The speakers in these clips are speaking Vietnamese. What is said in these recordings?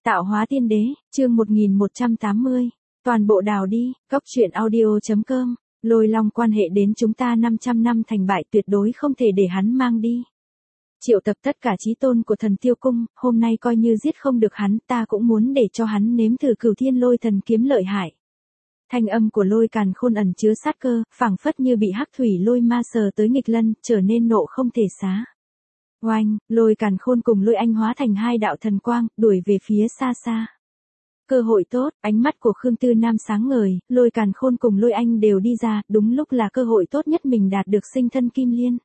Tạo hóa tiên đế, chương 1180. Toàn bộ đào đi, góc truyện audio.com. Lôi Long quan hệ đến chúng ta 500 năm thành bại, tuyệt đối không thể để hắn mang đi. Triệu tập tất cả chí tôn của Thần Tiêu Cung, hôm nay coi như giết không được hắn, ta cũng muốn để cho hắn nếm thử Cửu Thiên Lôi Thần kiếm lợi hại. Thanh âm của Lôi Càn Khôn ẩn chứa sát cơ, phảng phất như bị hắc thủy lôi ma sờ tới nghịch lân, trở nên nộ không thể xá. Oanh, Lôi Càn Khôn cùng Lôi Anh hóa thành hai đạo thần quang, đuổi về phía xa xa. Cơ hội tốt, ánh mắt của Khương Tư Nam sáng ngời, Lôi Càn Khôn cùng Lôi Anh đều đi ra, đúng lúc là cơ hội tốt nhất mình đạt được sinh thân kim liên.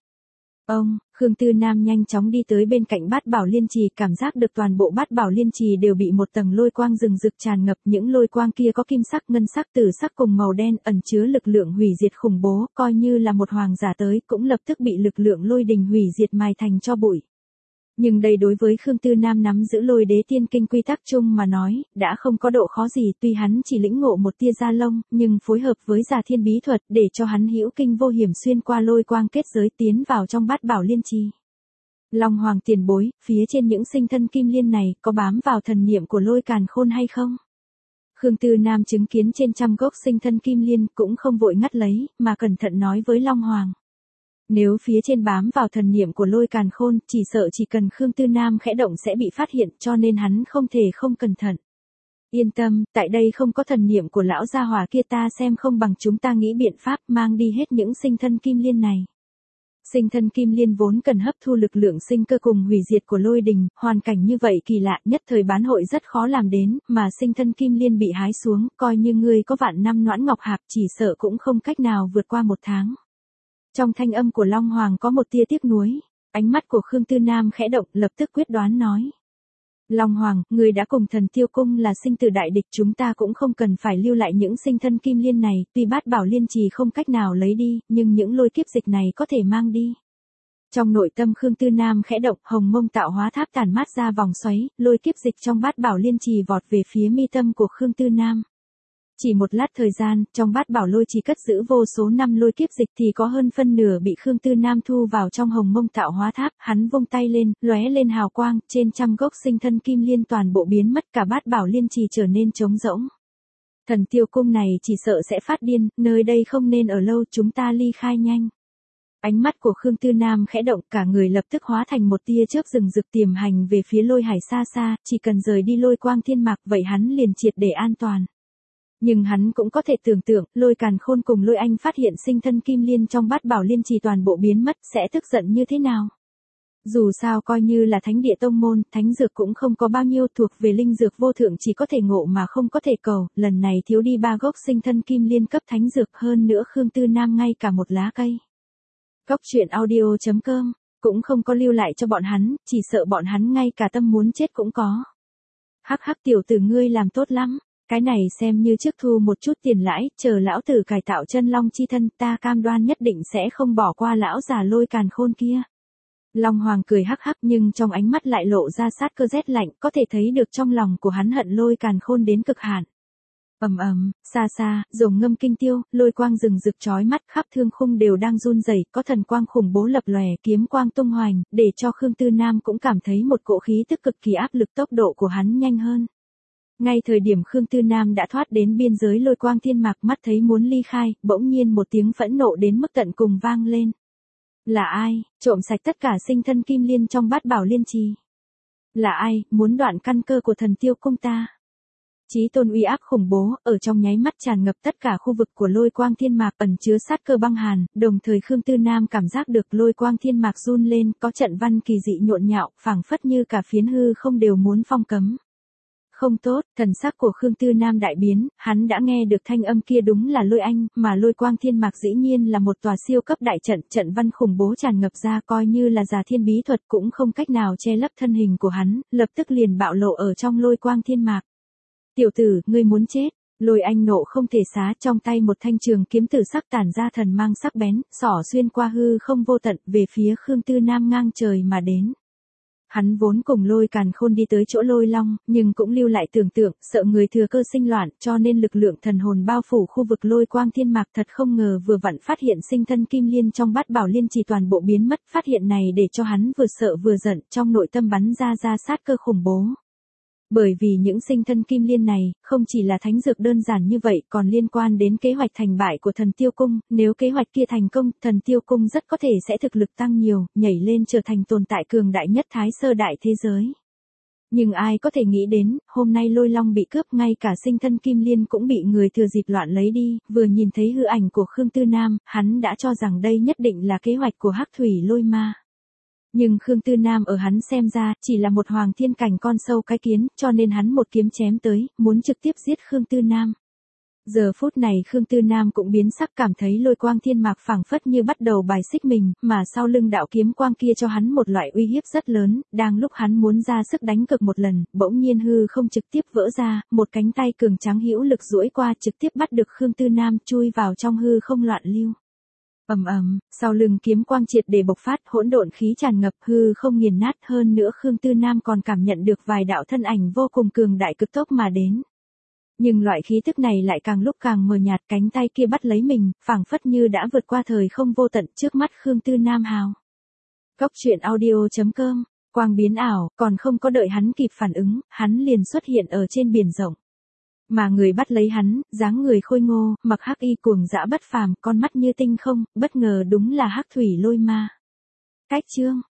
Khương Tư Nam nhanh chóng đi tới bên cạnh Bát Bảo Liên Trì, cảm giác được toàn bộ Bát Bảo Liên Trì đều bị một tầng lôi quang rừng rực tràn ngập, những lôi quang kia có kim sắc, ngân sắc, tử sắc cùng màu đen, ẩn chứa lực lượng hủy diệt khủng bố, coi như là một hoàng giả tới cũng lập tức bị lực lượng lôi đình hủy diệt mài thành tro bụi. Nhưng đây đối với Khương Tư Nam nắm giữ Lôi Đế Tiên Kinh quy tắc chung mà nói, đã không có độ khó gì, tuy hắn chỉ lĩnh ngộ một tia da lông, nhưng phối hợp với Già Thiên Bí Thuật để cho hắn hữu kinh vô hiểm xuyên qua lôi quang kết giới tiến vào trong Bát Bảo Liên Trì. Long Hoàng tiền bối, phía trên những sinh thân kim liên này có bám vào thần niệm của Lôi Càn Khôn hay không? Khương Tư Nam chứng kiến trên trăm gốc sinh thân kim liên cũng không vội ngắt lấy, mà cẩn thận nói với Long Hoàng. Nếu phía trên bám vào thần niệm của Lôi Càn Khôn, chỉ sợ chỉ cần Khương Tư Nam khẽ động sẽ bị phát hiện, cho nên hắn không thể không cẩn thận. Yên tâm, tại đây không có thần niệm của lão gia hỏa kia, ta xem không bằng chúng ta nghĩ biện pháp mang đi hết những sinh thân kim liên này. Sinh thân kim liên vốn cần hấp thu lực lượng sinh cơ cùng hủy diệt của lôi đình, hoàn cảnh như vậy kỳ lạ, nhất thời bán hội rất khó làm đến, mà sinh thân kim liên bị hái xuống, coi như ngươi có vạn năm noãn ngọc hạp chỉ sợ cũng không cách nào vượt qua một tháng. Trong thanh âm của Long Hoàng có một tia tiếc nuối, ánh mắt của Khương Tư Nam khẽ động, lập tức quyết đoán nói. Long Hoàng, người đã cùng Thần Tiêu Cung là sinh tử đại địch, chúng ta cũng không cần phải lưu lại những sinh thân kim liên này, tuy Bát Bảo Liên Trì không cách nào lấy đi, nhưng những lôi kiếp dịch này có thể mang đi. Trong nội tâm Khương Tư Nam khẽ động, hồng mông tạo hóa tháp tản mát ra vòng xoáy, lôi kiếp dịch trong Bát Bảo Liên Trì vọt về phía mi tâm của Khương Tư Nam. Chỉ một lát thời gian, trong Bát Bảo Lôi Trì cất giữ vô số năm lôi kiếp dịch thì có hơn phân nửa bị Khương Tư Nam thu vào trong hồng mông tạo hóa tháp, hắn vung tay lên, lóe lên hào quang, trên trăm gốc sinh thân kim liên toàn bộ biến mất, cả Bát Bảo Liên Trì trở nên trống rỗng. Thần Tiêu Cung này chỉ sợ sẽ phát điên, nơi đây không nên ở lâu, chúng ta ly khai nhanh. Ánh mắt của Khương Tư Nam khẽ động, cả người lập tức hóa thành một tia chớp rừng rực tiềm hành về phía Lôi Hải xa xa, chỉ cần rời đi Lôi Quang Thiên Mạc vậy hắn liền triệt để an toàn. Nhưng hắn cũng có thể tưởng tượng, Lôi Càn Khôn cùng Lôi Anh phát hiện sinh thân kim liên trong Bát Bảo Liên Trì toàn bộ biến mất, sẽ tức giận như thế nào? Dù sao coi như là thánh địa tông môn, thánh dược cũng không có bao nhiêu, thuộc về linh dược vô thượng chỉ có thể ngộ mà không có thể cầu, lần này thiếu đi 3 gốc sinh thân kim liên cấp thánh dược, hơn nữa Khương Tư Nam ngay cả một lá cây. Góc truyện audio.com, cũng không có lưu lại cho bọn hắn, chỉ sợ bọn hắn ngay cả tâm muốn chết cũng có. Hắc hắc, tiểu tử ngươi làm tốt lắm. Cái này xem như trước thu một chút tiền lãi, chờ lão tử cải tạo chân long chi thân, ta cam đoan nhất định sẽ không bỏ qua lão già Lôi Càn Khôn kia. Long Hoàng cười hắc hắc nhưng trong ánh mắt lại lộ ra sát cơ rét lạnh, có thể thấy được trong lòng của hắn hận Lôi Càn Khôn đến cực hạn. Xa xa, rồng ngâm kinh tiêu, lôi quang rừng rực chói mắt, khắp thương khung đều đang run rẩy, có thần quang khủng bố lập lòe, kiếm quang tung hoành, để cho Khương Tư Nam cũng cảm thấy một cỗ khí tức cực kỳ áp lực, tốc độ của hắn nhanh hơn. Ngay thời điểm Khương Tư Nam đã thoát đến biên giới Lôi Quang Thiên Mạc, mắt thấy muốn ly khai, bỗng nhiên một tiếng phẫn nộ đến mức tận cùng vang lên. Là ai, trộm sạch tất cả sinh thân kim liên trong Bát Bảo Liên Trì? Là ai, muốn đoạn căn cơ của Thần Tiêu Cung ta? Chí tôn uy áp khủng bố, ở trong nháy mắt tràn ngập tất cả khu vực của Lôi Quang Thiên Mạc, ẩn chứa sát cơ băng hàn, đồng thời Khương Tư Nam cảm giác được Lôi Quang Thiên Mạc run lên, có trận văn kỳ dị nhộn nhạo, phảng phất như cả phiến hư không đều muốn phong cấm. Không tốt, thần sắc của Khương Tư Nam đại biến, hắn đã nghe được thanh âm kia đúng là Lôi Anh, mà Lôi Quang Thiên Mạc dĩ nhiên là một tòa siêu cấp đại trận, trận văn khủng bố tràn ngập ra, coi như là Già Thiên Bí Thuật cũng không cách nào che lấp thân hình của hắn, lập tức liền bạo lộ ở trong Lôi Quang Thiên Mạc. Tiểu tử, ngươi muốn chết? Lôi Anh nộ không thể xá, trong tay một thanh trường kiếm tử sắc tản ra thần mang sắc bén, xỏ xuyên qua hư không vô tận, về phía Khương Tư Nam ngang trời mà đến. Hắn vốn cùng Lôi Càn Khôn đi tới chỗ Lôi Long, nhưng cũng lưu lại tưởng tượng, sợ người thừa cơ sinh loạn, cho nên lực lượng thần hồn bao phủ khu vực Lôi Quang Thiên Mạc, thật không ngờ vừa vặn phát hiện sinh thân kim liên trong Bát Bảo Liên Trì toàn bộ biến mất, phát hiện này để cho hắn vừa sợ vừa giận, trong nội tâm bắn ra sát cơ khủng bố. Bởi vì những sinh thân kim liên này, không chỉ là thánh dược đơn giản như vậy còn liên quan đến kế hoạch thành bại của thần tiêu cung, nếu kế hoạch kia thành công, thần tiêu cung rất có thể sẽ thực lực tăng nhiều, nhảy lên trở thành tồn tại cường đại nhất Thái Sơ đại thế giới. Nhưng ai có thể nghĩ đến, hôm nay Lôi Long bị cướp, ngay cả sinh thân kim liên cũng bị người thừa dịp loạn lấy đi, vừa nhìn thấy hư ảnh của Khương Tư Nam, hắn đã cho rằng đây nhất định là kế hoạch của Hắc Thủy Lôi Ma. Nhưng Khương Tư Nam ở hắn xem ra, chỉ là một hoàng thiên cảnh con sâu cái kiến, cho nên hắn một kiếm chém tới, muốn trực tiếp giết Khương Tư Nam. Giờ phút này Khương Tư Nam cũng biến sắc, cảm thấy lôi quang thiên mạc phảng phất như bắt đầu bài xích mình, mà sau lưng đạo kiếm quang kia cho hắn một loại uy hiếp rất lớn, đang lúc hắn muốn ra sức đánh cực một lần, bỗng nhiên hư không trực tiếp vỡ ra, một cánh tay cường tráng hữu lực duỗi qua trực tiếp bắt được Khương Tư Nam chui vào trong hư không loạn lưu. Ầm ầm, sau lưng kiếm quang triệt để bộc phát, hỗn độn khí tràn ngập, hư không nghiền nát, hơn nữa Khương Tư Nam còn cảm nhận được vài đạo thân ảnh vô cùng cường đại cực tốc mà đến. Nhưng loại khí tức này lại càng lúc càng mờ nhạt, cánh tay kia bắt lấy mình, phảng phất như đã vượt qua thời không vô tận trước mắt Khương Tư Nam hào. Cốc truyện audio.com, quang biến ảo, còn không có đợi hắn kịp phản ứng, hắn liền xuất hiện ở trên biển rộng. Mà người bắt lấy hắn, dáng người khôi ngô, mặc hắc y cuồng dã bất phàm, con mắt như tinh không, bất ngờ đúng là Hắc Thủy Lôi Ma. Cách chương